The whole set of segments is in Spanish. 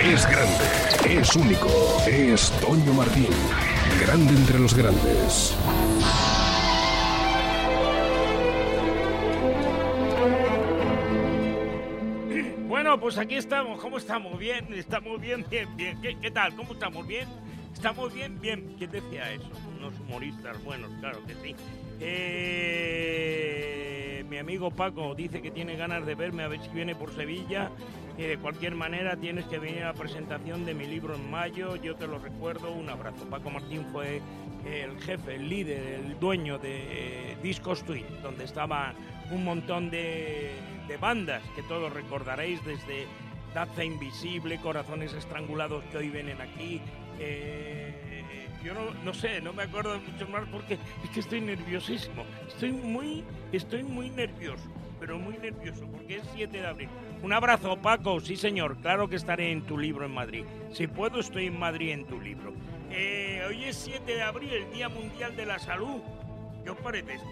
Es grande, es único, es Toño Martín. Grande entre los grandes. Bueno, pues aquí estamos. ¿Cómo estamos? Bien, estamos bien, bien, bien. ¿Qué tal? ¿Cómo estamos? ¿Bien? ¿Estamos bien? Bien. ¿Quién decía eso? Unos humoristas buenos, claro que sí. Mi amigo Paco dice que tiene ganas de verme, a ver si viene por Sevilla. De cualquier manera, tienes que venir a la presentación de mi libro en mayo. Yo te lo recuerdo. Un abrazo. Paco Martín fue el jefe, el líder, el dueño de Discos Twin, donde estaba un montón de bandas que todos recordaréis, desde Danza Invisible, Corazones Estrangulados, que hoy vienen aquí. Yo no sé, no me acuerdo de mucho más porque es que estoy nerviosísimo. Estoy muy nervioso, pero muy nervioso porque es 7 de abril. Un abrazo, Paco. Sí, señor, claro que estaré en tu libro en Madrid. Si puedo, estoy en Madrid en tu libro. Hoy es 7 de abril, el Día Mundial de la Salud. ¿Qué os parece esto?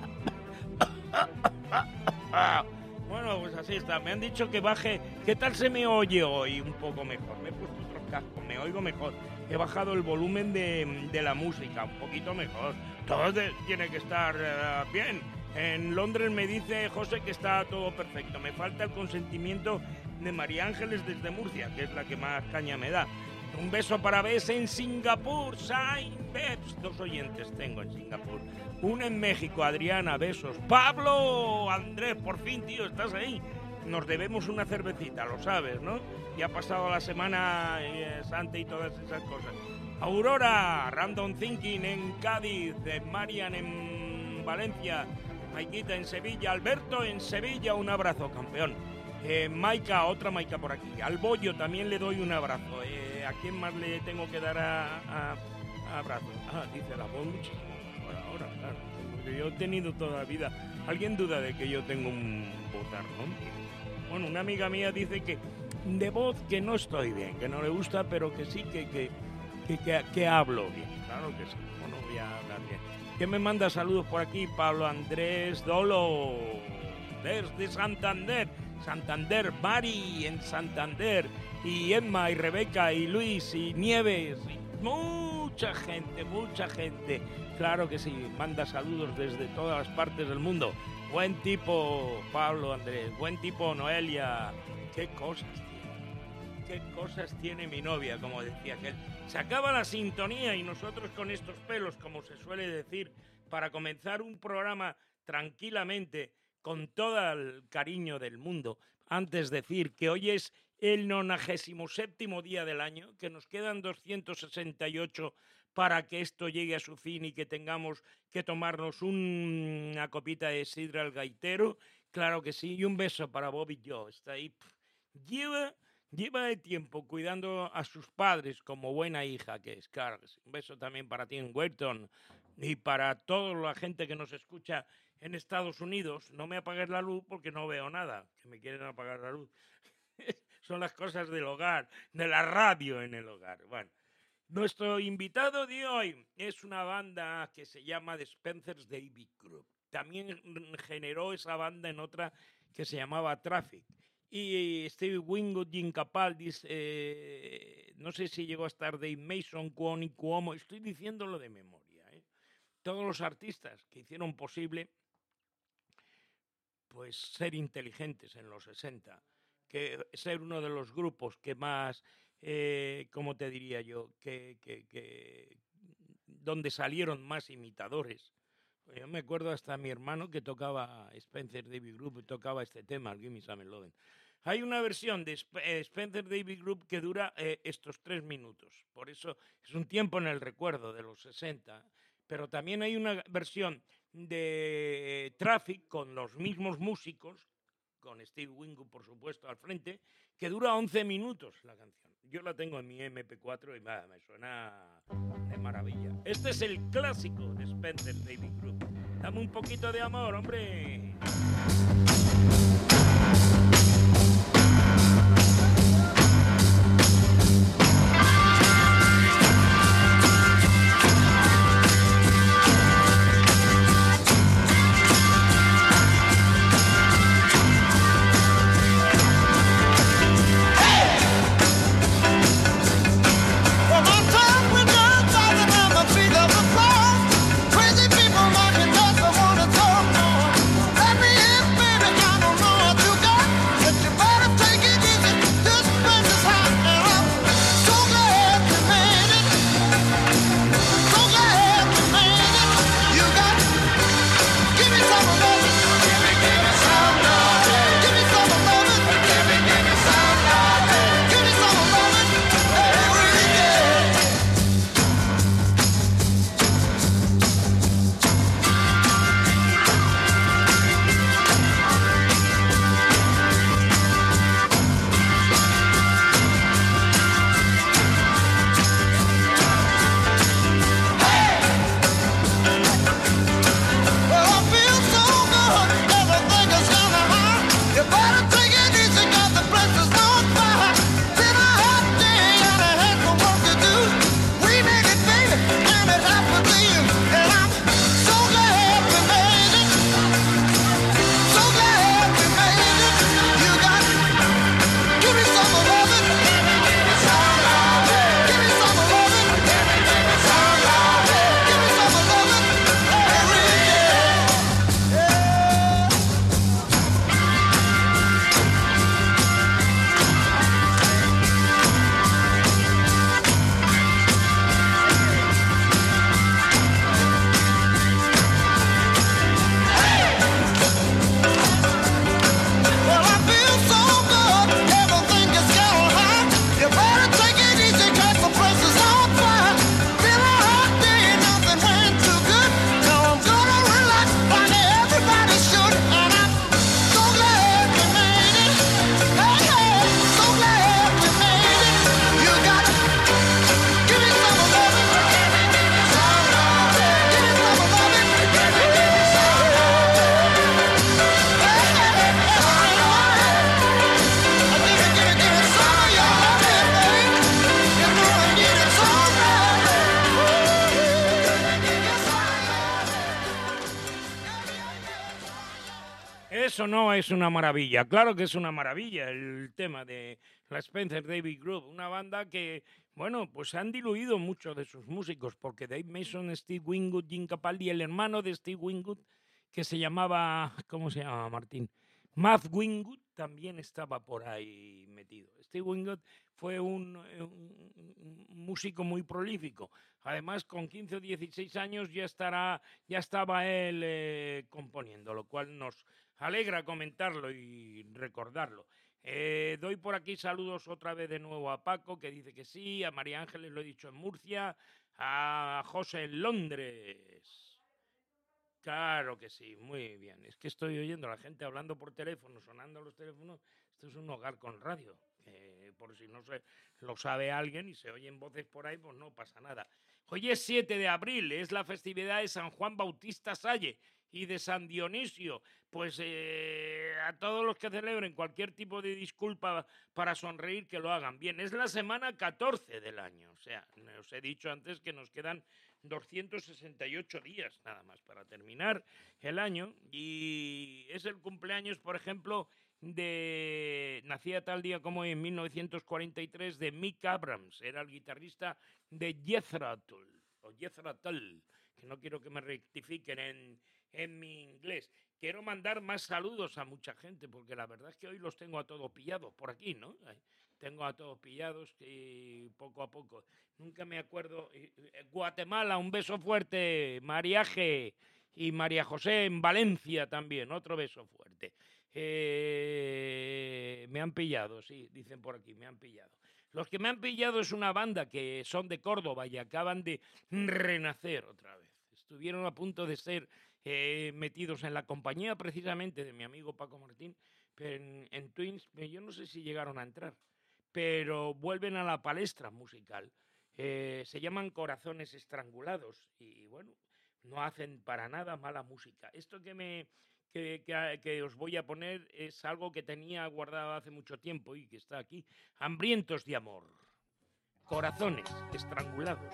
Bueno, pues así está. Me han dicho que baje. ¿Qué tal se me oye hoy? Un poco mejor. Me he puesto otros cascos, me oigo mejor. He bajado el volumen de la música, un poquito mejor. Todo tiene que estar bien. En Londres me dice José que está todo perfecto. Me falta el consentimiento de María Ángeles desde Murcia, que es la que más caña me da. Un beso para Bes en Singapur, Sain Bebs. 2 oyentes tengo en Singapur. Uno en México, Adriana, besos. Pablo, Andrés, por fin, tío, estás ahí. Nos debemos una cervecita, lo sabes, ¿no? Ya ha pasado la semana santa y todas esas cosas. Aurora, Random Thinking en Cádiz, Marian en Valencia, Maikita en Sevilla, Alberto en Sevilla, un abrazo, campeón. Maika, otra Maika por aquí. Al Bollo también le doy un abrazo. ¿A quién más le tengo que dar abrazo? Dice la voz muchísimo. Ahora, claro. Porque yo he tenido toda la vida. ¿Alguien duda de que yo tengo un bozarrón? Bueno, una amiga mía dice que de voz que no estoy bien, que no le gusta, pero que sí que hablo bien. Claro que sí. Bueno, voy a hablar bien. ¿Quién me manda saludos por aquí? Pablo Andrés Dolo, desde Santander. Santander, Mari en Santander, y Emma y Rebeca y Luis y Nieves, y mucha gente, claro que sí, manda saludos desde todas las partes del mundo. Buen tipo Pablo Andrés, buen tipo Noelia. Qué cosas tiene mi novia, como decía aquel. Se acaba la sintonía y nosotros con estos pelos, como se suele decir, para comenzar un programa tranquilamente, con todo el cariño del mundo. Antes decir que hoy es el 97º día del año, que nos quedan 268 para que esto llegue a su fin y que tengamos que tomarnos una copita de sidra al gaitero. Claro que sí, y un beso para Bobby Joe. Está ahí. Lleva de tiempo cuidando a sus padres como buena hija que es. Claro que sí. Un beso también para Tim Welton y para toda la gente que nos escucha en Estados Unidos. No me apagues la luz porque no veo nada, que me quieren apagar la luz. Son las cosas del hogar, de la radio en el hogar. Bueno, nuestro invitado de hoy es una banda que se llama The Spencer's David Group. También generó esa banda en otra que se llamaba Traffic. Y Steve Winwood, Jim Capaldi, no sé si llegó a estar Dave Mason, Kwon y Cuomo, estoy diciéndolo de memoria. Todos los artistas que hicieron posible pues ser inteligentes en los 60, que ser uno de los grupos que más, ¿cómo te diría yo? Donde salieron más imitadores. Yo me acuerdo hasta mi hermano que tocaba Spencer David Group y tocaba este tema, el Gimme Some Lovin'. Hay una versión de Spencer David Group que dura estos 3 minutos. Por eso es un tiempo en el recuerdo de los 60. Pero también hay una versión de Traffic con los mismos músicos, con Steve Winwood, por supuesto, al frente, que dura 11 minutos la canción. Yo la tengo en mi MP4 y me suena de maravilla. Este es el clásico de Spencer David Group. Dame un poquito de amor, hombre. eso no es una maravilla. Claro que es una maravilla el tema de la Spencer Davis Group, una banda que, bueno, pues han diluido muchos de sus músicos, porque Dave Mason, Steve Winwood, Jim Capaldi, el hermano de Steve Winwood, que se llamaba, ¿cómo se llama, Martín? Matt Winwood, también estaba por ahí metido. Steve Winwood fue un músico muy prolífico. Además, con 15 o 16 años ya estaba él componiendo, lo cual nos alegra comentarlo y recordarlo. Doy por aquí saludos otra vez de nuevo a Paco, que dice que sí, a María Ángeles lo he dicho en Murcia, a José en Londres. Claro que sí, muy bien. Es que estoy oyendo a la gente hablando por teléfono, sonando los teléfonos. Esto es un hogar con radio. Por si no lo sabe alguien y se oyen voces por ahí, pues no pasa nada. Hoy es 7 de abril, es la festividad de San Juan Bautista Salle y de San Dionisio. Pues a todos los que celebren cualquier tipo de disculpa para sonreír, que lo hagan bien. Es la semana 14 del año. O sea, os he dicho antes que nos quedan 268 días nada más para terminar el año. Y es el cumpleaños, por ejemplo, nacía tal día como hoy, en 1943, de Mick Abrams. Era el guitarrista de Jethro Tull, que no quiero que me rectifiquen en mi inglés. Quiero mandar más saludos a mucha gente, porque la verdad es que hoy los tengo a todos pillados por aquí, ¿no? Tengo a todos pillados y poco a poco. Nunca me acuerdo. Guatemala, un beso fuerte. Mariaje y María José en Valencia también, otro beso fuerte. Me han pillado, sí, dicen por aquí, me han pillado. Los que me han pillado es una banda que son de Córdoba y acaban de renacer otra vez. Estuvieron a punto de ser metidos en la compañía precisamente de mi amigo Paco Martín en Twins. Yo no sé si llegaron a entrar, pero vuelven a la palestra musical. Se llaman Corazones Estrangulados y bueno, no hacen para nada mala música. Esto que os voy a poner es algo que tenía guardado hace mucho tiempo y que está aquí. Hambrientos de amor. Corazones estrangulados.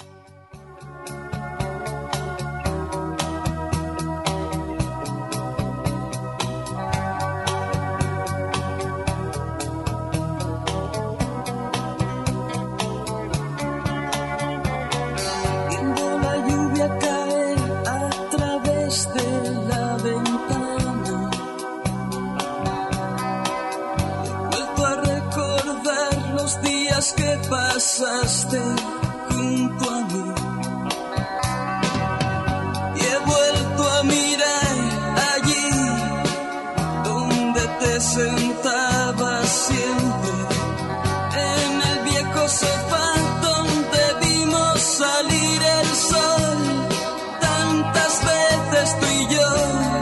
Viendo la lluvia caer a través de la ventana, he vuelto a recordar los días que pasaste junto a mí. Y he vuelto a mirar allí donde te sentabas siempre, en el viejo sofá donde vimos salir el sol tantas veces tú y yo.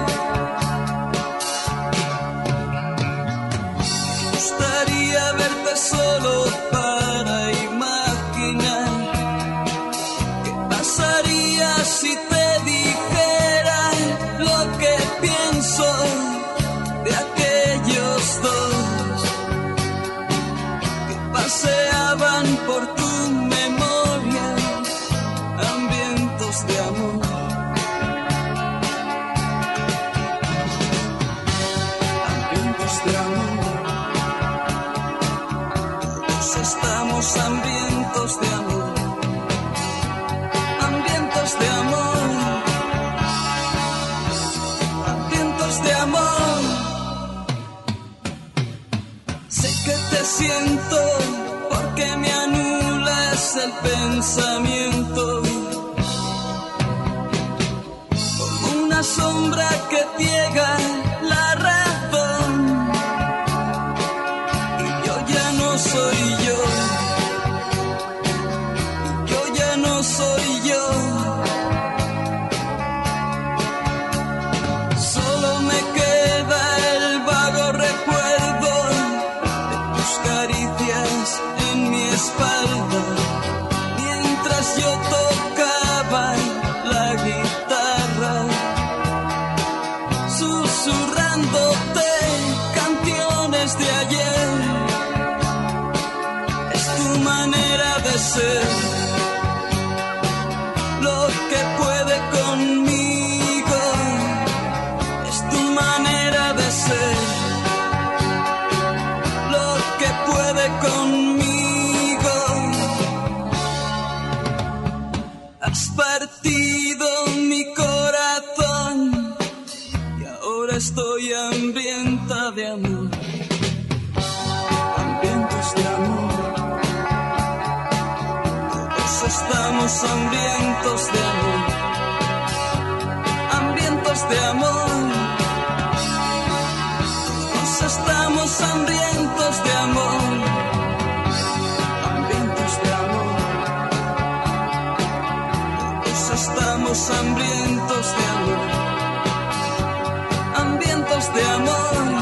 Me gustaría verte solo para imaginar qué pasaría si te dijera lo que pienso de aquellos dos que paseaban por tu memoria, hambrientos de amor. Hambrientos de amor. Todos estamos hambrientos de amor. Hambrientos de amor. Hambrientos de amor. Sé que te siento porque me anulas el pensamiento, como una sombra que ciega la razón. Y yo ya no soy yo, y yo ya no soy yo. Solo me queda el vago recuerdo de tus caricias en mi espalda, mientras yo tocaba la guitarra, susurrándote canciones de ayer. Es tu manera de ser lo que puede conmigo, es tu manera de ser. Has partido mi corazón y ahora estoy hambrienta de amor. Hambrientos de amor. Todos estamos hambrientos de amor. Hambrientos de amor. Todos estamos hambrientos de amor. Hambrientos de amor. Todos estamos hambrientos de amor. Hambrientos de amor.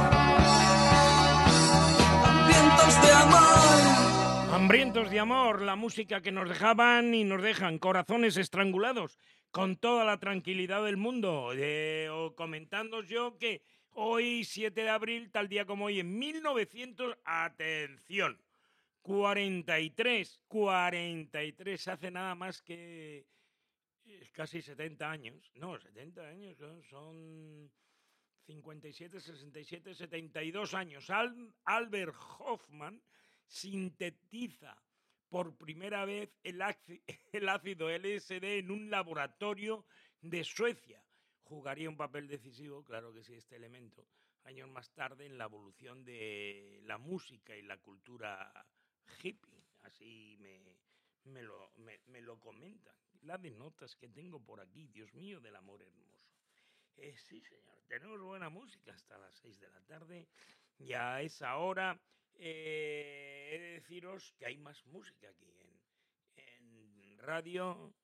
Hambrientos de amor. Hambrientos de amor, la música que nos dejaban y nos dejan, corazones estrangulados, con toda la tranquilidad del mundo. Comentándoos yo que hoy, 7 de abril, tal día como hoy, en 1900, atención, 43, hace nada más que casi 70 años. No, 70 años, son 57, 67, 72 años. Albert Hoffman sintetiza por primera vez el ácido LSD en un laboratorio de Suecia. Jugaría un papel decisivo, claro que sí, este elemento, años más tarde en la evolución de la música y la cultura hippie. Así me lo comentan. La de notas que tengo por aquí, Dios mío, del amor hermoso. Sí, señor, tenemos buena música hasta las 6 de la tarde. Y a esa hora he de deciros que hay más música aquí en radio,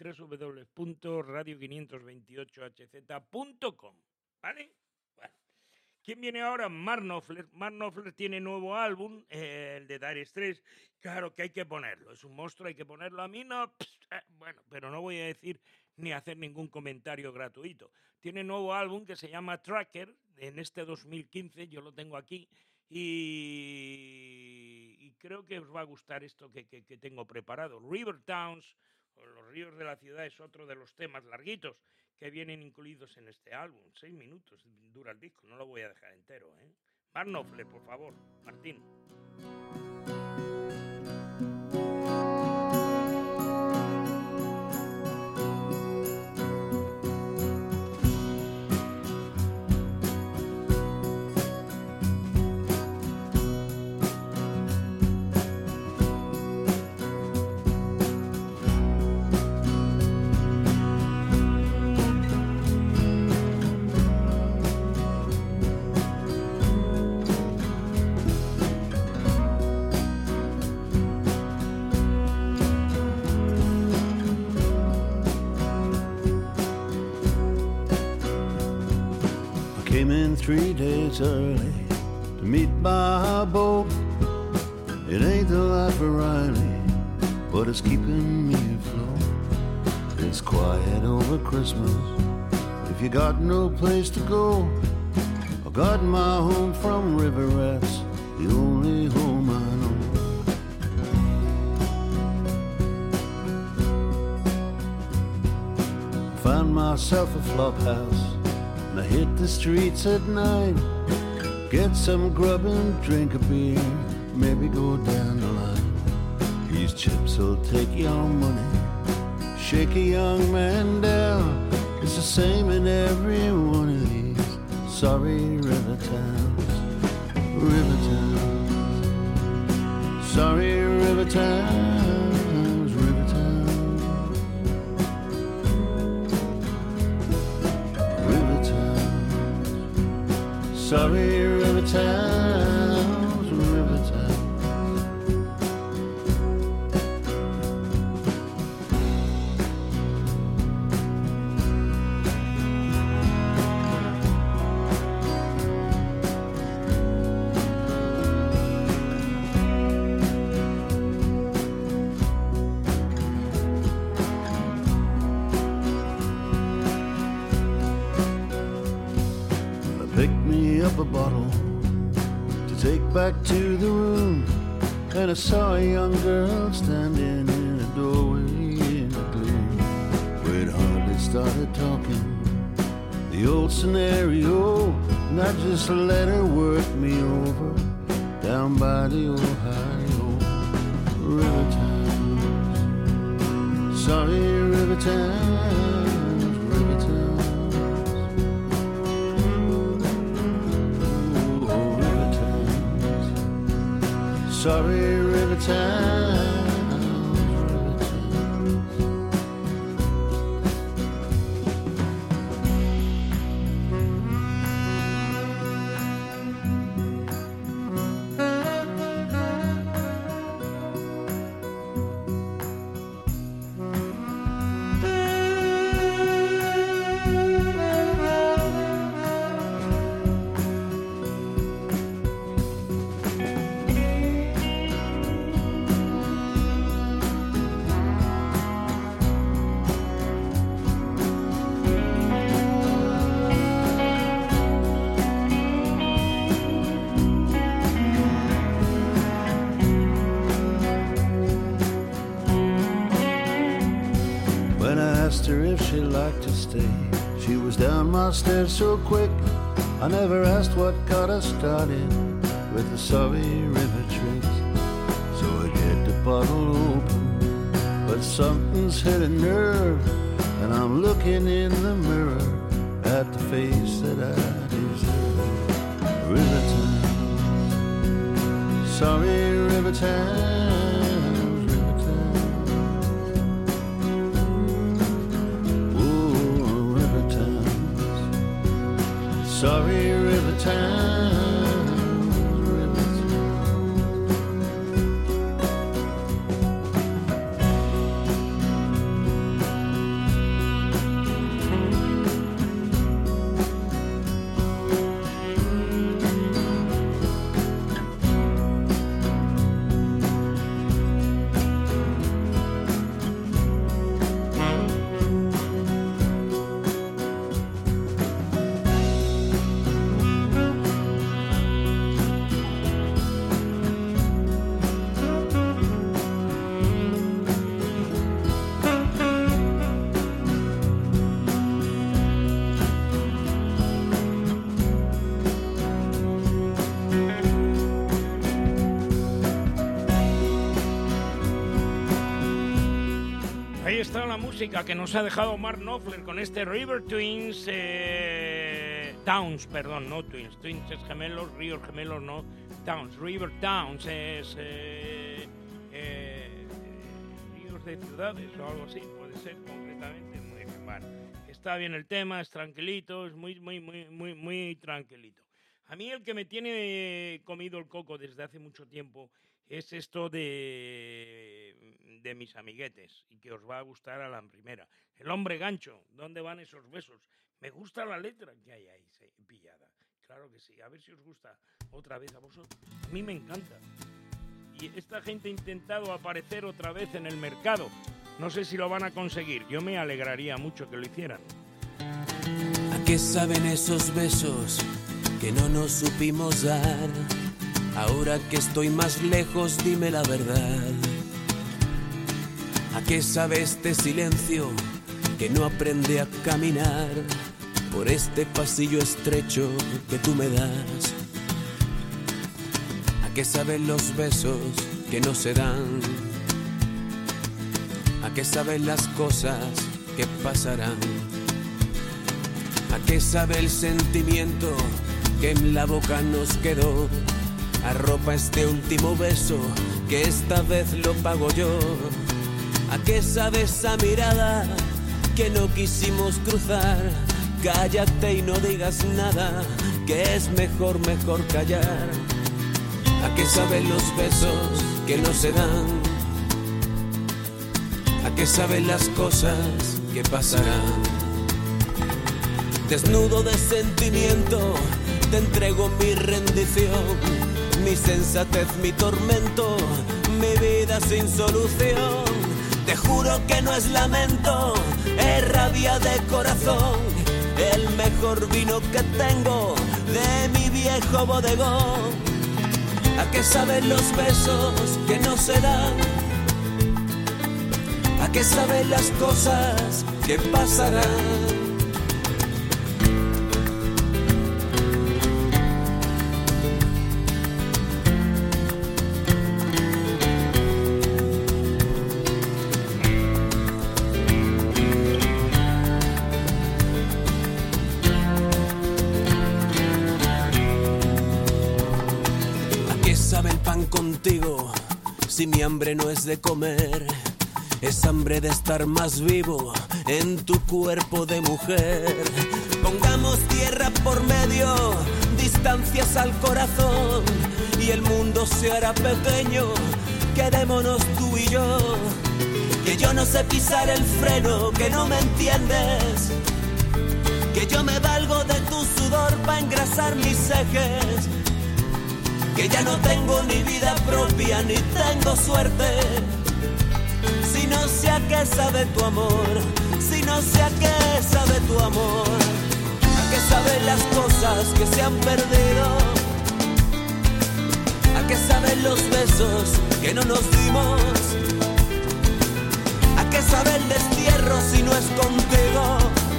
www.radio528hz.com, ¿vale? Bueno, ¿quién viene ahora? Mark Knopfler. Mark Knopfler tiene nuevo álbum, el de Dire Straits. Claro que hay que ponerlo, es un monstruo, hay que ponerlo. A mí no, bueno, pero no voy a decir ni hacer ningún comentario gratuito. Tiene nuevo álbum que se llama Tracker, en este 2015, yo lo tengo aquí, y creo que os va a gustar esto que tengo preparado. River Towns, o Los ríos de la ciudad, es otro de los temas larguitos que vienen incluidos en este álbum. 6 minutos dura el disco, no lo voy a dejar entero, ¿eh? Mark Knopfler, por favor, Martín. Came in 3 days early to meet my boat. It ain't the life of Riley, but it's keeping me afloat. It's quiet over Christmas if you got no place to go. I got my home from River Rats, the only home I know. Found myself a flop house, I hit the streets at night, get some grub and drink a beer, maybe go down the line. These chips will take your money, shake a young man down. It's the same in every one of these sorry river towns. River towns, sorry river towns, river towns. Sorry, river towns, river towns. Up a bottle to take back to the room, and I saw a young girl standing in a doorway in the gloom. We'd hardly started talking, the old scenario, and I just let her work me over down by the Ohio. River towns, sorry river towns, river towns. Oh, river towns. Sorry, river towns, river towns. When I asked her if she'd like to stay, she was down my stairs so quick. I never asked what got us started with the Surrey River tricks. So I get the bottle open, but something's hit a nerve, and I'm looking in the mirror at the face that I deserve. River towns, sorry, river towns, river towns. Oh, river towns, sorry, river towns, river towns. Ahí está la música que nos ha dejado Mark Knopfler con este River Twins, Towns, perdón, no Twins. Twins es gemelos, ríos gemelos, no. Towns, River Towns es ríos de ciudades o algo así, puede ser concretamente. Muy bien, vale. Está bien el tema, es tranquilito, es muy tranquilito. A mí el que me tiene comido el coco desde hace mucho tiempo es esto de mis amiguetes, y que os va a gustar a la primera. El hombre gancho, ¿dónde van esos besos? Me gusta la letra que hay ahí pillada. Claro que sí, a ver si os gusta otra vez a vosotros. A mí me encanta. Y esta gente ha intentado aparecer otra vez en el mercado. No sé si lo van a conseguir. Yo me alegraría mucho que lo hicieran. ¿A qué saben esos besos que no nos supimos dar? Ahora que estoy más lejos, dime la verdad. ¿A qué sabe este silencio que no aprende a caminar por este pasillo estrecho que tú me das? ¿A qué saben los besos que no se dan? ¿A qué saben las cosas que pasarán? ¿A qué sabe el sentimiento que en la boca nos quedó? Arropa este último beso, que esta vez lo pago yo. ¿A qué sabe esa mirada que no quisimos cruzar? Cállate y no digas nada, que es mejor callar. ¿A qué saben los besos que no se dan? ¿A qué saben las cosas que pasarán? Desnudo de sentimiento, te entrego mi rendición, mi sensatez, mi tormento, mi vida sin solución. Te juro que no es lamento, es rabia de corazón, el mejor vino que tengo de mi viejo bodegón. ¿A qué saben los besos que no se dan? ¿A qué saben las cosas que pasarán? si mi hambre no es de comer, es hambre de estar más vivo en tu cuerpo de mujer. Pongamos tierra por medio, distancias al corazón, y el mundo se hará pequeño, quedémonos tú y yo. Que yo no sé pisar el freno, que no me entiendes, que yo me valgo de tu sudor para engrasar mis ejes, que ya no tengo ni vida propia ni tengo suerte, si no sé a qué sabe tu amor, si no sé a qué sabe tu amor, a qué saben las cosas que se han perdido, a qué saben los besos que no nos dimos, a qué sabe el destierro si no es contigo,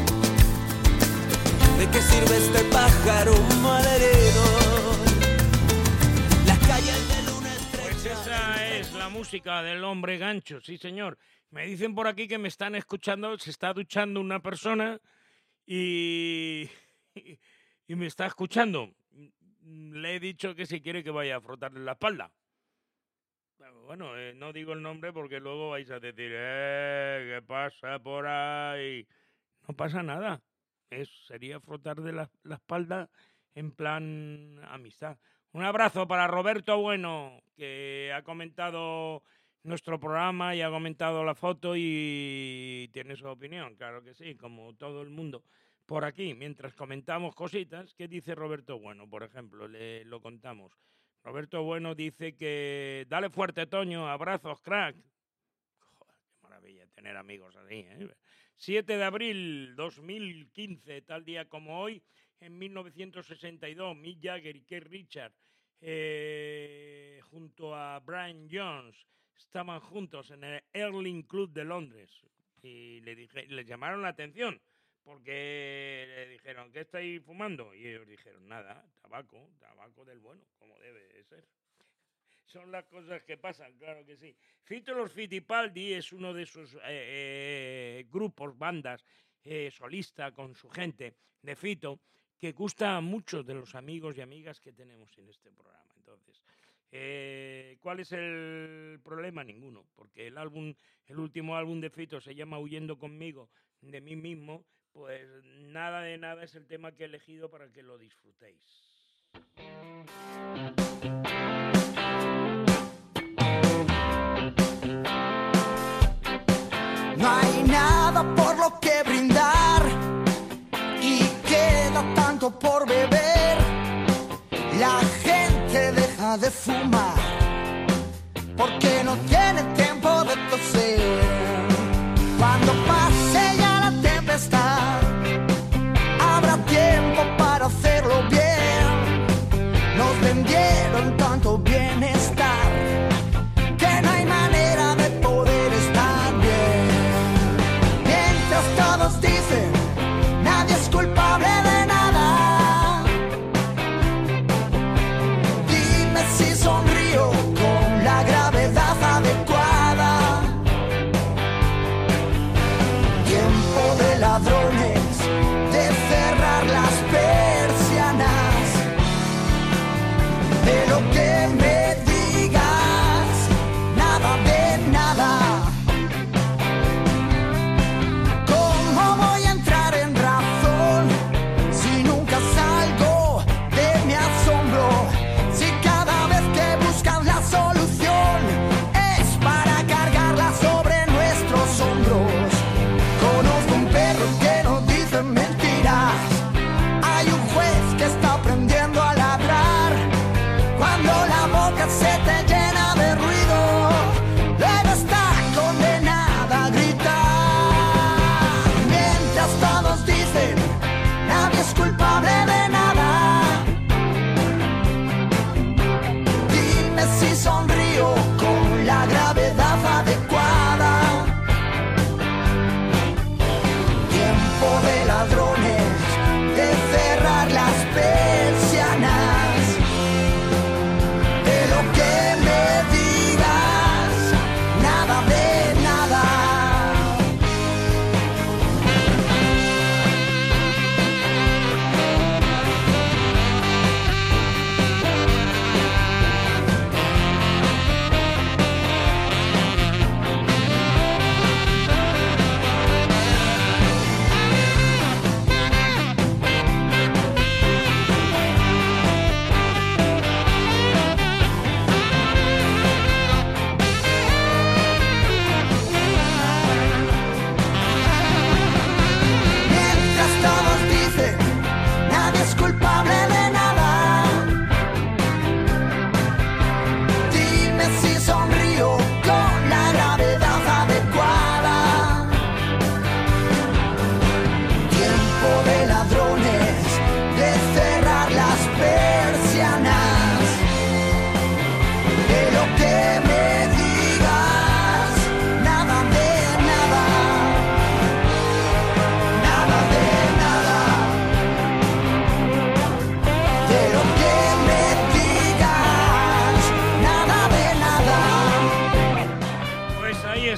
de qué sirve este pájaro malherido. Las calles de luna estrecha. Pues esa es la música del Hombre Gancho, sí señor. Me dicen por aquí que me están escuchando, se está duchando una persona y me está escuchando. Le he dicho que si quiere que vaya a frotarle la espalda. Bueno, no digo el nombre porque luego vais a decir, ¿qué pasa por ahí? No pasa nada. Sería frotar de la espalda en plan amistad. Un abrazo para Roberto Bueno, que ha comentado nuestro programa y ha comentado la foto y tiene su opinión, claro que sí, como todo el mundo. Por aquí, mientras comentamos cositas, ¿qué dice Roberto Bueno? Por ejemplo, lo contamos. Roberto Bueno dice que dale fuerte, Toño, abrazos, crack. Joder, qué maravilla tener amigos así, ¿eh? 7 de abril 2015, tal día como hoy, en 1962, Mick Jagger y Keith Richards, junto a Brian Jones, estaban juntos en el Erling Club de Londres y le llamaron la atención porque le dijeron, ¿qué estáis fumando? Y ellos dijeron, nada, tabaco del bueno, como debe de ser. Son las cosas que pasan, claro que sí. Fito Los Fitipaldi es uno de esos grupos, bandas, solista con su gente de Fito, que gusta mucho de los amigos y amigas que tenemos en este programa. Entonces, ¿cuál es el problema? Ninguno, porque el último álbum de Fito se llama Huyendo conmigo de mí mismo, pues nada de nada es el tema que he elegido para que lo disfrutéis. No hay nada por lo que brindar y queda tanto por beber. La gente deja de fumar porque no tiene tiempo de toser. Cuando pase ya la tempestad, habrá tiempo para hacerlo bien. Nos vendieron tanto bienestar que no hay manera de poder estar bien. Mientras todos dicen, nadie es culpable de nada. Dime si sonrío con la gravedad adecuada.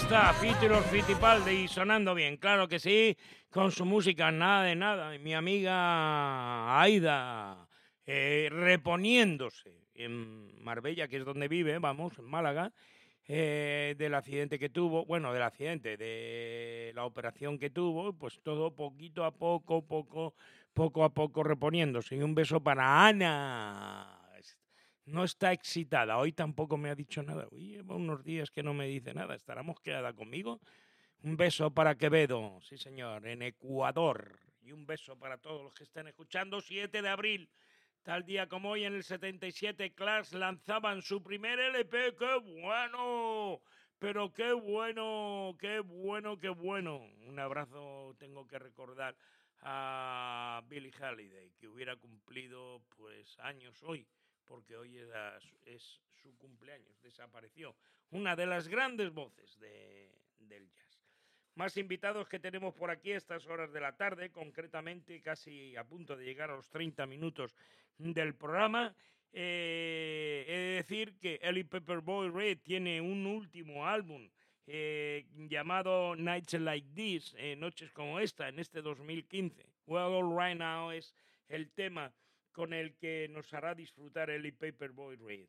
está, Fito y los Fitipaldi sonando bien, claro que sí, con su música, nada de nada. Mi amiga Aida reponiéndose en Marbella, que es donde vive, vamos, en Málaga, del accidente que tuvo, bueno, del accidente, de la operación que tuvo, pues todo poquito a poco, poco a poco reponiéndose. Y un beso para Ana. No está excitada, hoy tampoco me ha dicho nada. Uy, lleva unos días que no me dice nada. ¿Estará mosqueada conmigo? Un beso para Quevedo, sí señor, en Ecuador. Y un beso para todos los que estén escuchando. 7 de abril, tal día como hoy, en el 77, Clash lanzaban su primer LP. ¡Qué bueno! Pero qué bueno, qué bueno, qué bueno. Un abrazo tengo que recordar a Billie Holiday, que hubiera cumplido pues años hoy, porque hoy es su cumpleaños, desapareció. Una de las grandes voces del jazz. Más invitados que tenemos por aquí a estas horas de la tarde, concretamente casi a punto de llegar a los 30 minutos del programa. He de decir que Ellie Paperboy Reed tiene un último álbum llamado Nights Like This, noches como esta, en este 2015. Well, All Right Now es el tema con el que nos hará disfrutar Ellie Paperboy Reed.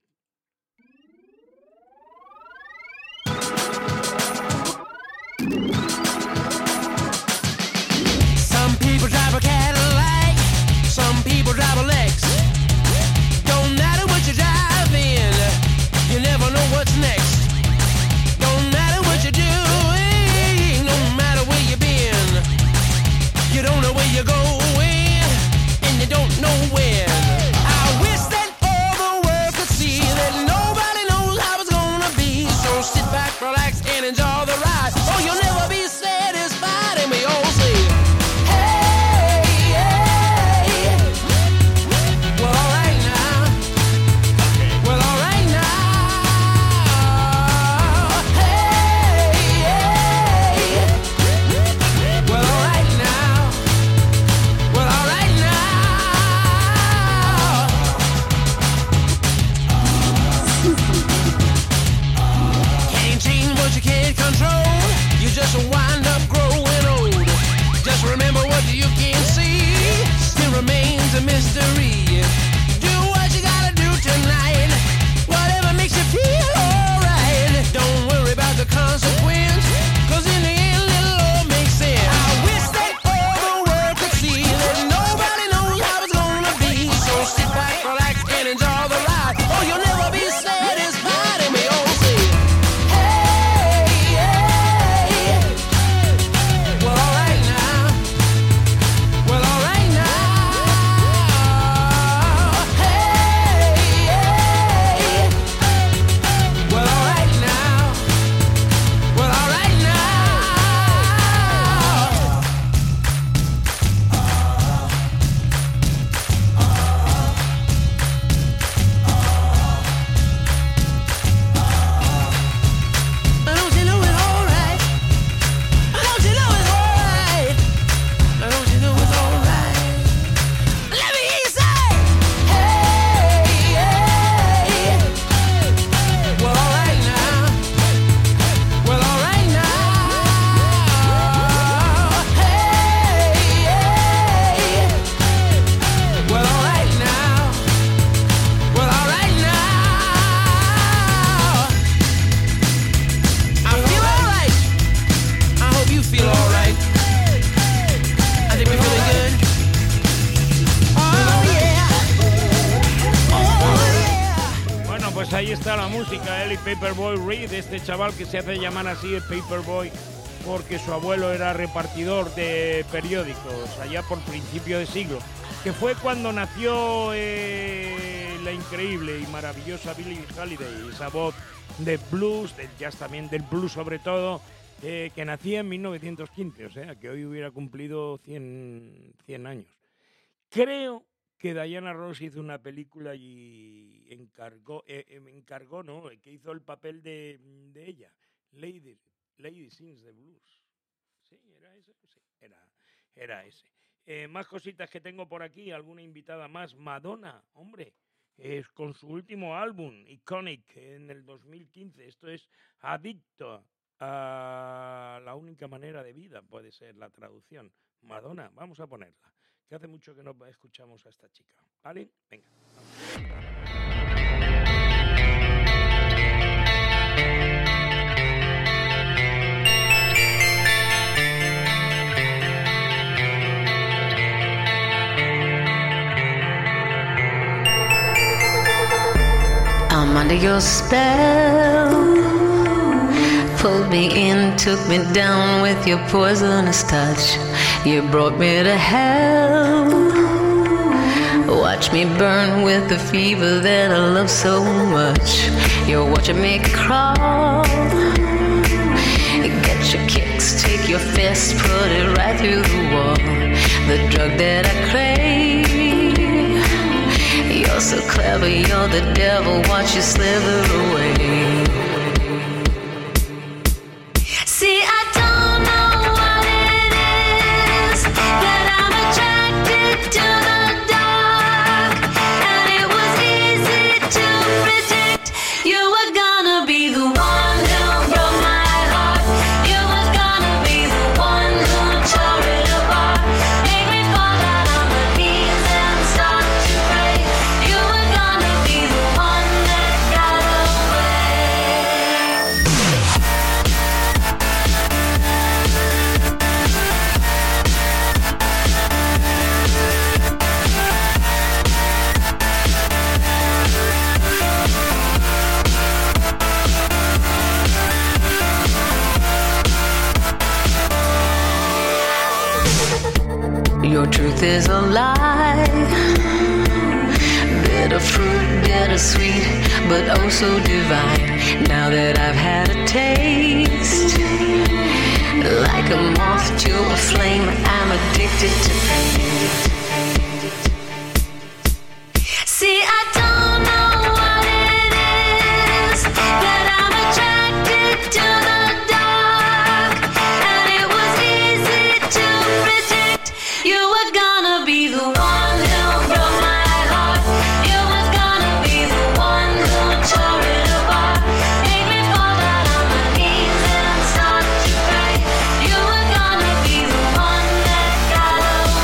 Some people drive a Cadillac, some people drive a Lex. Don't matter what you're driving, you never know what's next. Don't matter what you're doing, no matter where you've been. You don't know where you're going, and you don't know when. I wish that all the world could see that nobody knows how it's gonna be. So sit back, relax, and enjoy the ride. Oh, you'll never be satisfied, and we all say, hey, hey. Well, all right now. Well, all right now. Hey, hey. Well, all right now. Well, all right now. Can't change what you can't control. You just wind up growing old. Just remember what you can't see still remains a mystery. Do what you gotta do tonight. Whatever makes you feel alright. Don't worry about the consequence, 'cause in the end it'll all make sense. I wish that all the world could see that nobody knows how it's gonna be. So sit back, relax, and enjoy the ride. Oh, you'll never be satisfied, and we all say, hey, hey. Well, all right now. Well, all right now. Hey, hey. Well, all right now. Well, all right now. Don't you know it's all right? Don't you know it's all right? Don't you know it's all right? Let me hear you say, hey, hey. Well, all right now. Well, all right now. Hey, hey. Well, all right now. Well, all right now. I feel all right. I hope you feel all right. I think we're feeling good. Oh, yeah. Oh, yeah. Bueno, pues ahí está la música, Ellie Paperboy Reed, este chaval que se hace llamar así el Paperboy porque su abuelo era repartidor de periódicos allá por principio de siglo, que fue cuando nació la increíble y maravillosa Billie Holiday, esa voz de blues, del jazz también, del blues sobre todo, que nacía en 1915, o sea, que hoy hubiera cumplido 100 años. Creo que Diana Ross hizo una película y encargó, ¿no? Que hizo el papel de ella, Lady Sings the Blues. ¿Sí? ¿Era ese? Sí, era ese. Más cositas que tengo por aquí, alguna invitada más. Madonna, hombre, con su último álbum, Iconic, en el 2015. Esto es Adicto. La única manera de vida puede ser la traducción. Madonna, vamos a ponerla, que hace mucho que no escuchamos a esta chica. ¿Vale? Venga. I'm under your spell. Pulled me in, took me down with your poisonous touch. You brought me to hell. Watch me burn with the fever that I love so much. You're watching me crawl. Get your kicks, take your fist, put it right through the wall. The drug that I crave. You're so clever, you're the devil, watch you slither away. See, I don't know what it is that I'm attracted to the dark, and it was easy to predict you were gonna be the one who broke my heart. You were gonna be the one who tore it apart, make me fall down on my knees and start to pray. You were gonna be the one that got away. Your truth is a lie. Bitter fruit, bittersweet, but oh so divine. Now that I've had a taste, like a moth to a flame, I'm addicted to pain. See, I don't know what it is that I'm attracted to the dark, and it was easy to predict you were gonna be the one who broke my heart. You were gonna be the one who tore it apart, make me fall down on my knees and start to pray. You were gonna be the one that got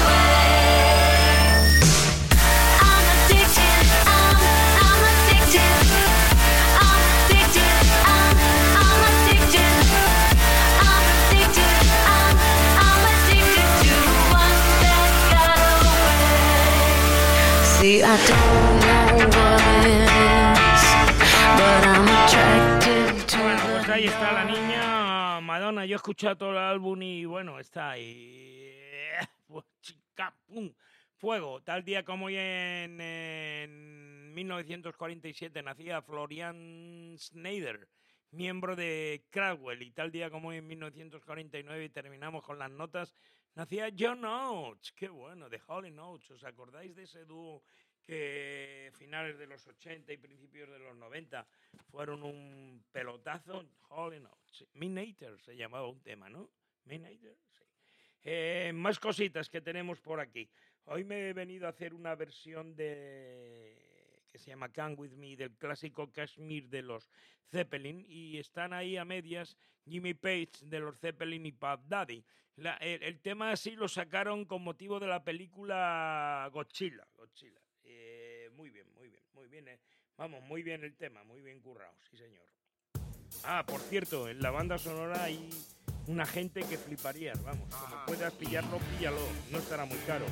away. I'm addicted, I'm addicted, I'm addicted, I'm addicted, I'm addicted, I'm addicted to the one that got away. See, I don't know what it is, but I'm attracted to Bueno, pues the ahí está la niña Madonna. Yo he escuchado todo el álbum y bueno, está ahí. Pues, chica, pum, fuego. Tal día como hoy en 1947 nacía Florian Schneider, miembro de Kraftwerk, y tal día como hoy en 1949, y terminamos con las notas, nacía John Oates. Qué bueno, de Hall & Oates. ¿Os acordáis de ese dúo que finales de los 80 y principios de los 90 fueron un pelotazo? Hall & Oates. Midnighter se llamaba un tema, ¿no? Midnighter, sí. Más cositas que tenemos por aquí. Hoy me he venido a hacer una versión que se llama Come With Me, del clásico Kashmir de los Zeppelin, y están ahí a medias Jimmy Page de los Zeppelin y Puff Daddy. El tema así lo sacaron con motivo de la película Godzilla. Muy bien. Vamos, muy bien el tema, muy bien currado, sí señor. Ah, por cierto, en la banda sonora hay una gente que fliparías, vamos. Como puedas pillarlo, píllalo, no estará muy caro.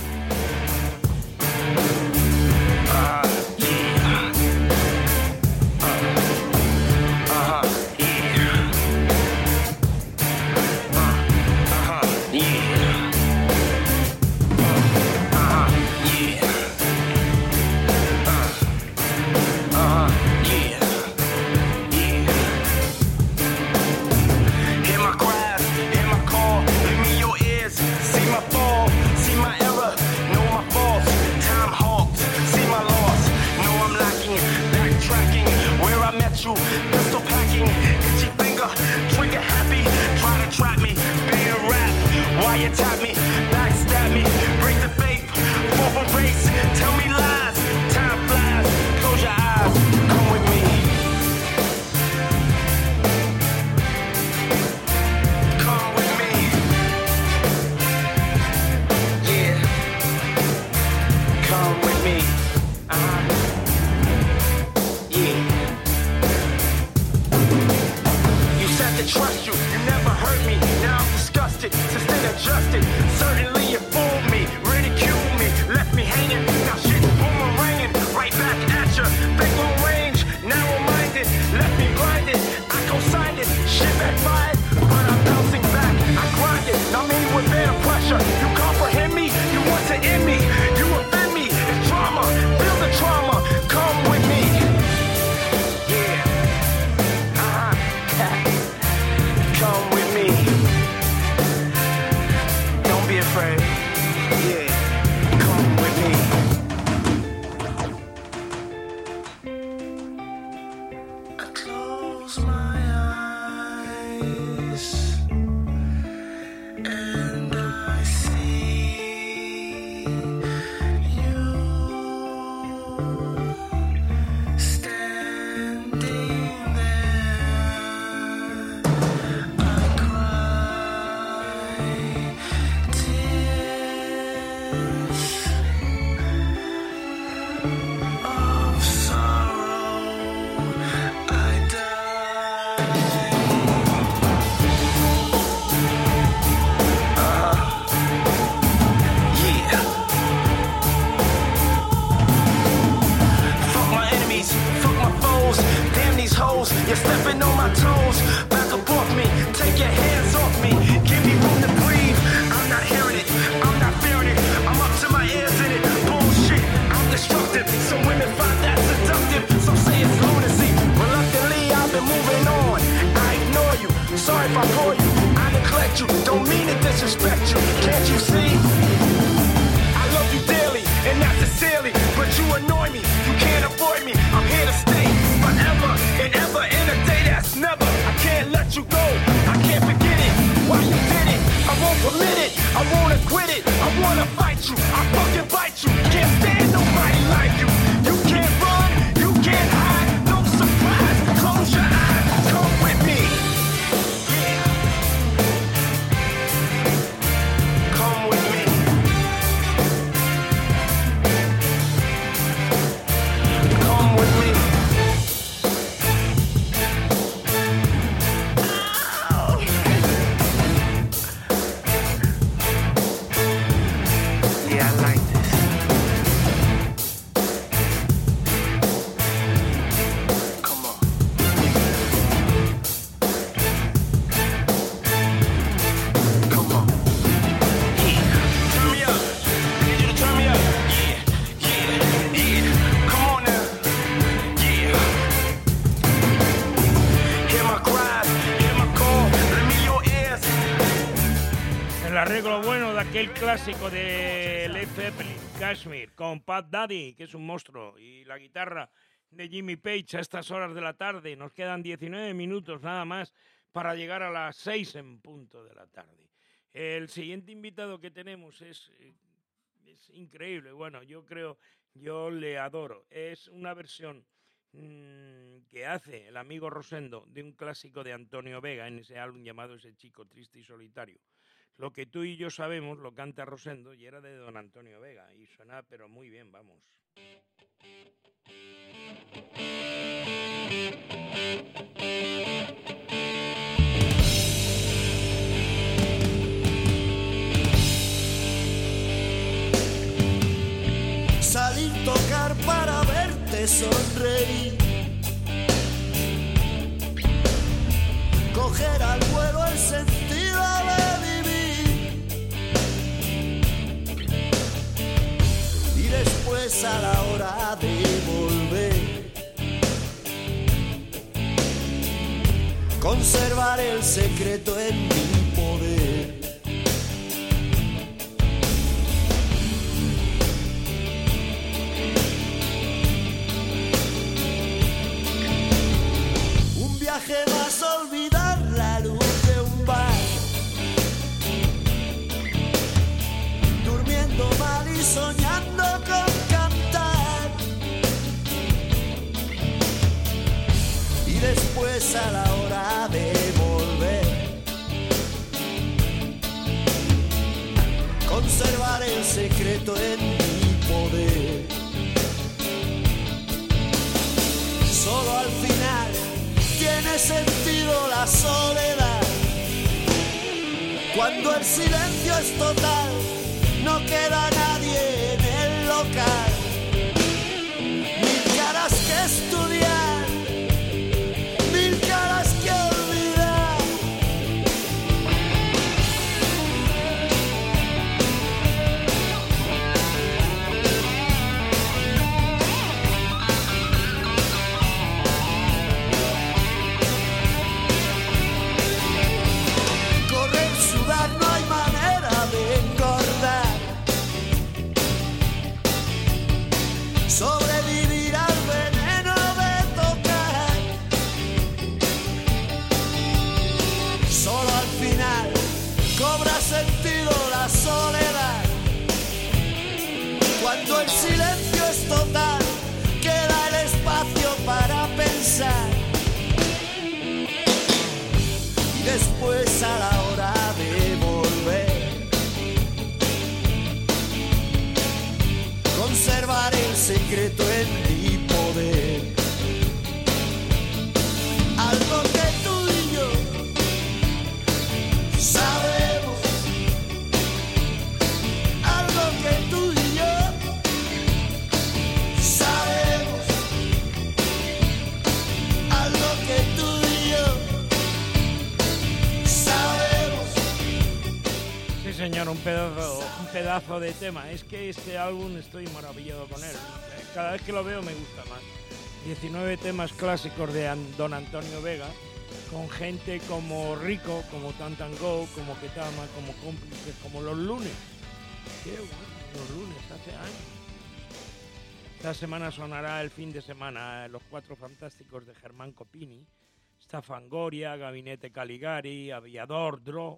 Hear my cries, hear my call, give me your ears, see my fall, see my error, know my faults, time halts, see my loss, know I'm lacking to trust you. You never hurt me, now I'm disgusted. Since adjusted, certainly you fooled me, ridiculed me, left me hanging. Now shit's boomeranging, right back at you. Big long range, narrow-minded, left me blinded. I co-signed it, shit backfired, but I'm bouncing back. I grind it, now many would bear the pressure. You comprehend me, you want to end me, you offend me. It's drama, feel the trauma, come with me. Yeah, come with me. Don't be afraid. Yeah, come with me. I close my eyes and I see you standing there. I cry tears of sorrow. I die. Yeah. Fuck my enemies, fuck my foes. Damn these hoes, you're stepping on my toes. Back up off me, take your hands off me. Give me room to breathe. I'm not hearing it, I'm not fearing it. I'm up to my ears in it. Bullshit, I'm destructive. Some women find that seductive. Some say it's lunacy. Reluctantly, I've been moving on. I ignore you. Sorry if I bore you. I neglect you. Don't mean to disrespect you. Can't you see? I love you dearly, and not sincerely, but you annoy me. You can't avoid me. I'm here to stay forever and ever in a day that's never. I can't let you go. I can't forget it. Why you did it? I won't permit it. I won't quit it. I wanna fight you. I fucking bite you. Can't stand nobody like you. You can't run. You can't hide. No surprise. Close your eyes. Come with me. Yeah. Come with me. Come with me. Ow. Yeah, I like this. Come on. Come on. Yeah. Turn me up. I need you to turn me up. Yeah. Yeah. Yeah. Come on now. Yeah. Hear my cries, hear my call. Let me your ears. El arreglo bueno de aquel clásico de Led Zeppelin, Kashmir, con Pat Daddy, que es un monstruo, y la guitarra de Jimmy Page a estas horas de la tarde. Nos quedan 19 minutos nada más para llegar a las 6 en punto de la tarde. El siguiente invitado que tenemos es increíble. Bueno, yo le adoro. Es una versión que hace el amigo Rosendo de un clásico de Antonio Vega en ese álbum llamado Ese chico triste y solitario. Lo que tú y yo sabemos lo canta Rosendo y era de don Antonio Vega y suena pero muy bien, vamos. Salir, tocar para verte sonreír, coger al vuelo el sentido de vivir y después a la hora de volver conservar el secreto en mi poder. Un viaje más olvidar la luz de un bar, durmiendo mal y soñando con cantar, y después a la hora de volver conservar el secreto en mi poder. Solo al final tiene sentido la soledad. Cuando el silencio es total, no queda nadie en el local. Mil caras que estudiar, mil caras que olvidar. Correr, sudar, no hay manera de engordar. Sobrevivir al veneno de tocar. Solo al final cobra sentido la soledad. Cuando el silencio es total, queda el espacio para pensar. Y después a la hora de volver, conservar el secreto en mi poder. Algo que tú y yo sabemos. Algo que tú y yo sabemos. Algo que tú y yo sabemos. Sí, señor, un pedazo de tema. Es que este álbum estoy maravillado con él. Cada vez que lo veo me gusta más. 19 temas clásicos de Don Antonio Vega, con gente como Rico, como Tantango, como Ketama, como Cómplices, como Los Lunes. Qué bueno, Los Lunes, hace años. Esta semana sonará el fin de semana Los Cuatro Fantásticos de Germán Copini, está Fangoria, Gabinete Caligari, Aviador, Dro,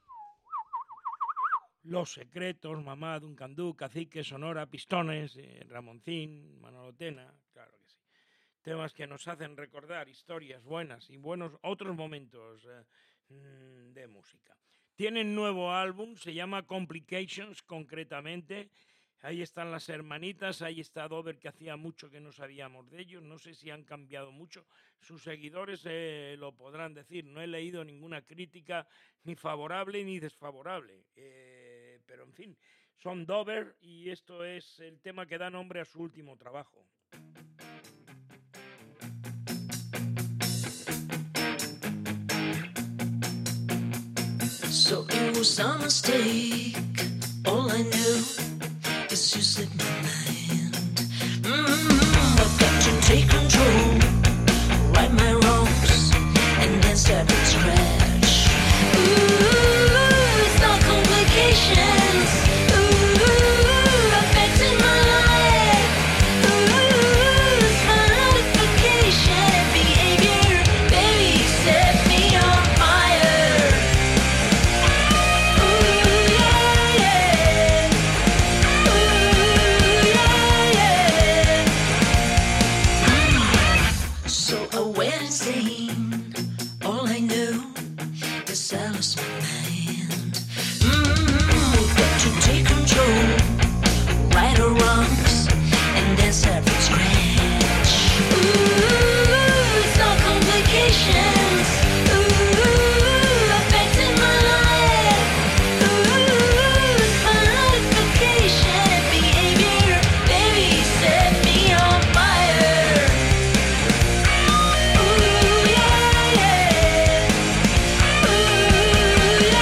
Los Secretos, Mamá, Duncandú, Cacique, Sonora, Pistones, Ramoncín, Manolo Tena, claro que sí. Temas que nos hacen recordar historias buenas y buenos otros momentos de música. Tienen nuevo álbum, se llama Complications concretamente. Ahí están las hermanitas, ahí está Dover, que hacía mucho que no sabíamos de ellos. No sé si han cambiado mucho. Sus seguidores lo podrán decir. No he leído ninguna crítica ni favorable ni desfavorable. Pero en fin, son Dover y esto es el tema que da nombre a su último trabajo. So it was a mistake. All I knew is you slipped my mind. I've got to take control, right my wrongs, and then start from scratch. Ooh, it's all complications. Ooh, affecting my life. Ooh, it's my modification and behavior. Baby, set me on fire. Ooh, yeah, yeah. Ooh, yeah, yeah. So I went insane. All I knew is I lost my mind. We've got to take control, right or wrongs, and then start from scratch. Ooh, it's all complications. Ooh, affecting my life. Ooh, it's my modification and behavior. Baby, set me on fire. Ooh, yeah, yeah. Ooh, yeah, yeah.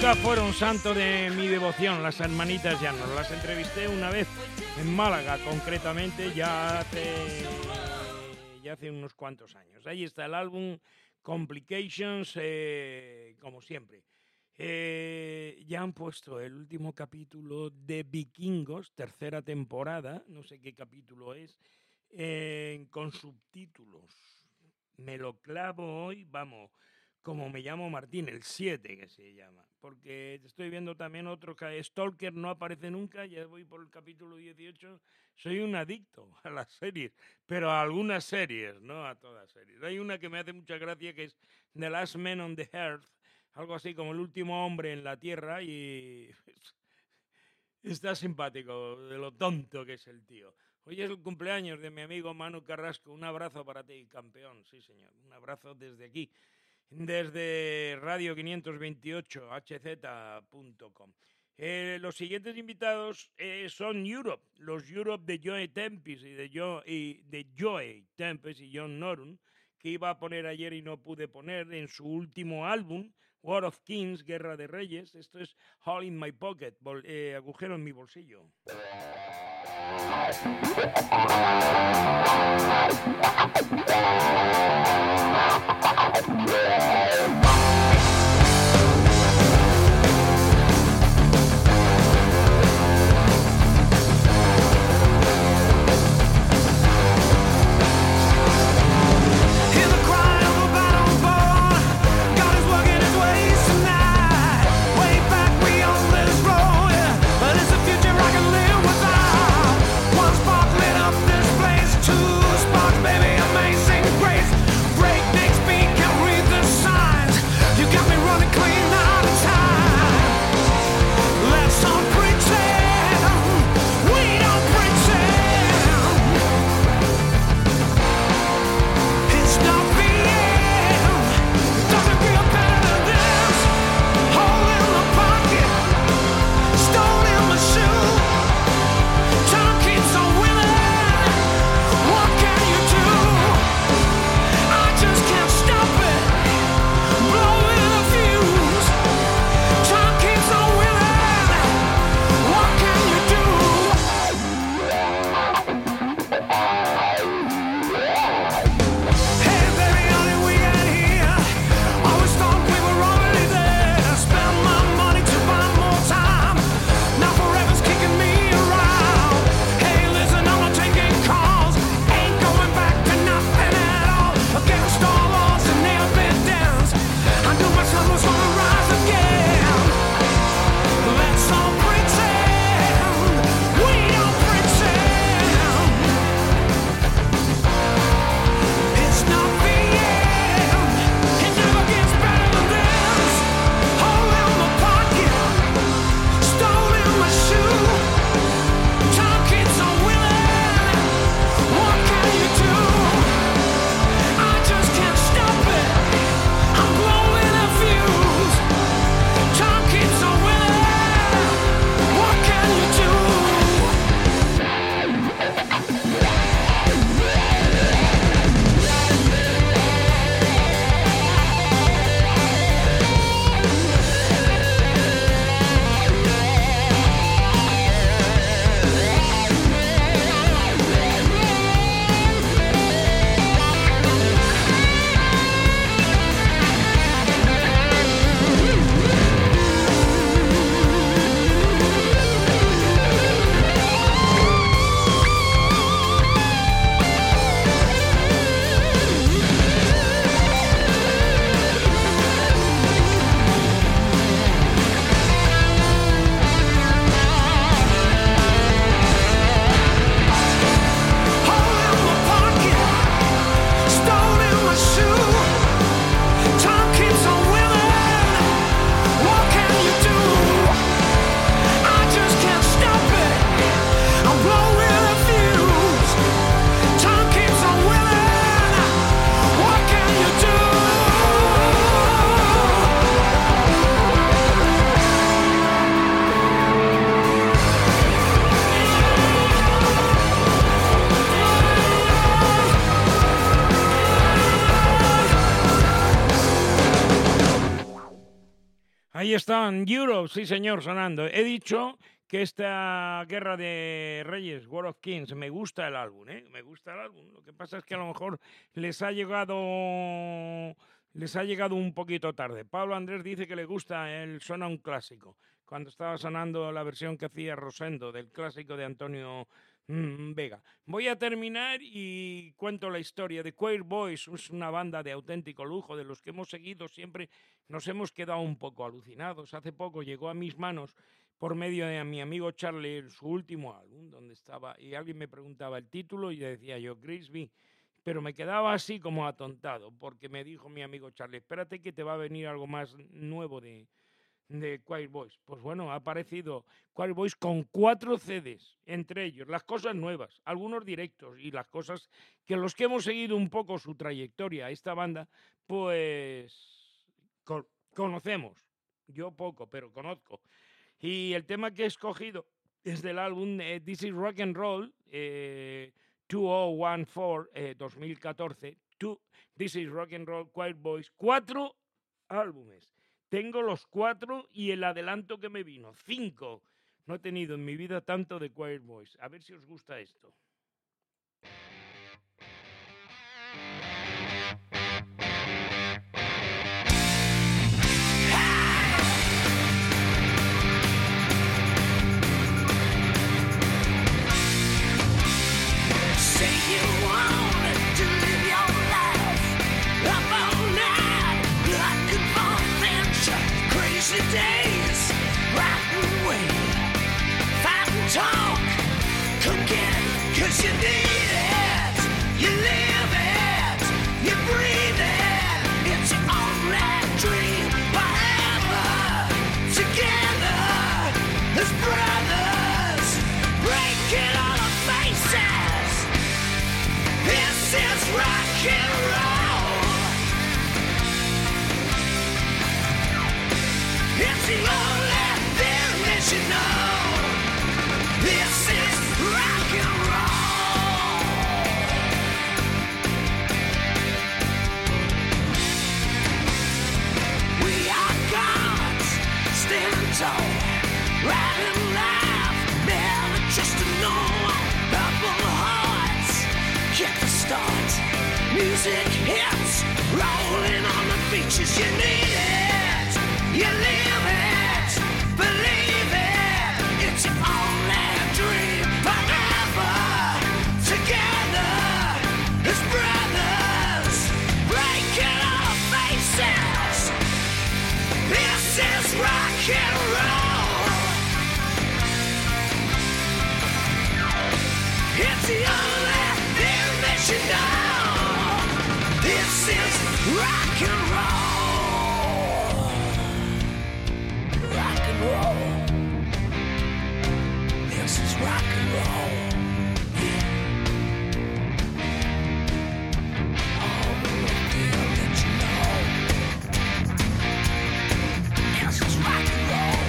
nunca fueron santo de mi devoción, las hermanitas Llanos. Las entrevisté una vez en Málaga, concretamente, ya hace unos cuantos años. Ahí está el álbum Complications, como siempre. Ya han puesto el último capítulo de Vikingos, tercera temporada, no sé qué capítulo es, con subtítulos. Me lo clavo hoy, vamos, como me llamo Martín, el 7 que se llama. Porque estoy viendo también otro que Stalker no aparece nunca, ya voy por el capítulo 18. Soy un adicto a las series, pero a algunas series, no a todas series. Hay una que me hace mucha gracia que es The Last Man on the Earth, algo así como el último hombre en la Tierra, y está simpático de lo tonto que es el tío. Hoy es el cumpleaños de mi amigo Manu Carrasco. Un abrazo para ti, campeón, sí señor. Un abrazo desde aquí, desde Radio 528, hz.com. Los siguientes invitados son Europe, los Europe de Joe Tempest y de Joe Tempest y John Norum, que iba a poner ayer y no pude poner en su último álbum, War of Kings, Guerra de Reyes. Esto es Hole in My Pocket, agujero en mi bolsillo. Baby, amazing grace. Breakneck speed, can't read the signs. Sun, Europe, sí señor, sonando. He dicho que esta Guerra de Reyes, War of Kings, me gusta el álbum, ¿eh? Me gusta el álbum. Lo que pasa es que a lo mejor les ha llegado un poquito tarde. Pablo Andrés dice que le gusta, suena un clásico. Cuando estaba sonando la versión que hacía Rosendo del clásico de Antonio Vega. Voy a terminar y cuento la historia de Choir Boys. Es una banda de auténtico lujo, de los que hemos seguido siempre. Nos hemos quedado un poco alucinados. Hace poco llegó a mis manos, por medio de mi amigo Charlie, su último álbum, donde estaba, y alguien me preguntaba el título y le decía yo, Grisby, pero me quedaba así como atontado, porque me dijo mi amigo Charlie, espérate que te va a venir algo más nuevo de Choir Boys. Pues bueno, ha aparecido Choir Boys con 4 CDs, entre ellos las cosas nuevas, algunos directos y las cosas que los que hemos seguido un poco su trayectoria, esta banda, pues conocemos. Yo poco, pero conozco. Y el tema que he escogido es del álbum This is Rock and Roll 2014, 2014. This is Rock and Roll, Choir Boys. 4 álbumes. Tengo los 4 y el adelanto que me vino. 5. No he tenido en mi vida tanto de Choir Boys. A ver si os gusta esto. Say you want to live your life up all night, like an adventure, crazy days, right away, fight and talk, come get it, 'cause you need it, you live it, you breathe it, it's your only dream, forever, together, as brothers, breaking all the faces. This is rock and roll. It's the only thing that you know. This is rock and roll. We are gods, standing tall, right and laugh, never just to know. Purple hearts, get the start. Music hits, rolling on the beaches. You need it, you live it, believe it. It's your only dream, forever, together, as brothers, breaking our faces. This is rock and roll. It's the only thing that you know. This is rock and roll. Rock and roll. This is rock and roll. Yeah. Only thing that you know. This is rock and roll.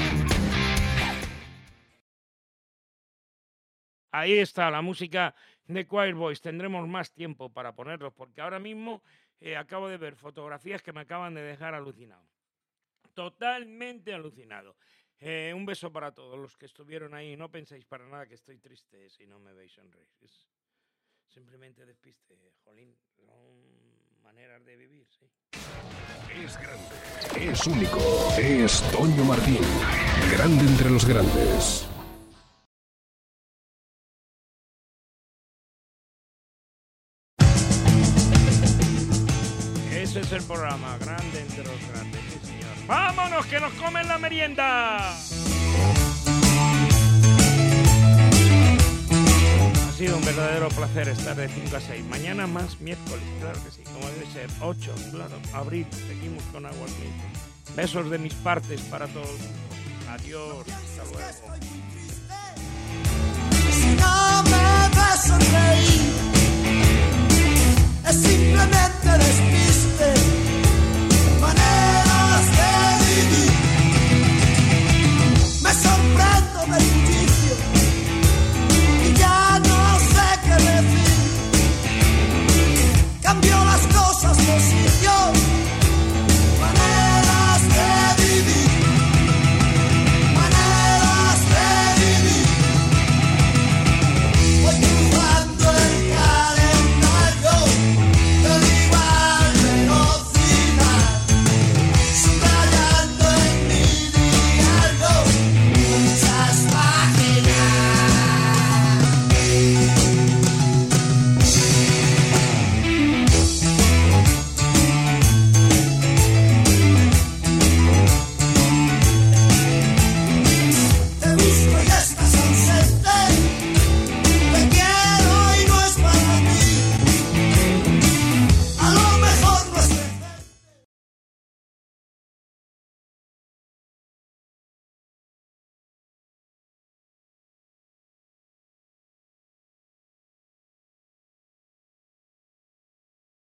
Ahí está la música de Choir Boys. Tendremos más tiempo para ponerlos porque ahora mismo acabo de ver fotografías que me acaban de dejar alucinado. Totalmente alucinado. Un beso para todos los que estuvieron ahí. No penséis para nada que estoy triste si no me veis sonreír. Es simplemente despiste, jolín. Son maneras de vivir, sí. Es grande, es único, es Toño Martín. Grande entre los grandes. Ese es el programa, grande entre los grandes, sí señor. ¡Vámonos, que nos comen la merienda! Ha sido un verdadero placer estar de 5 a 6. Mañana más miércoles, claro que sí, como debe ser. 8, claro, abril, seguimos con Aguas Milk. Besos de mis partes para todo el mundo. Adiós, hasta luego. Si no me ves sonreír, es simplemente despiste.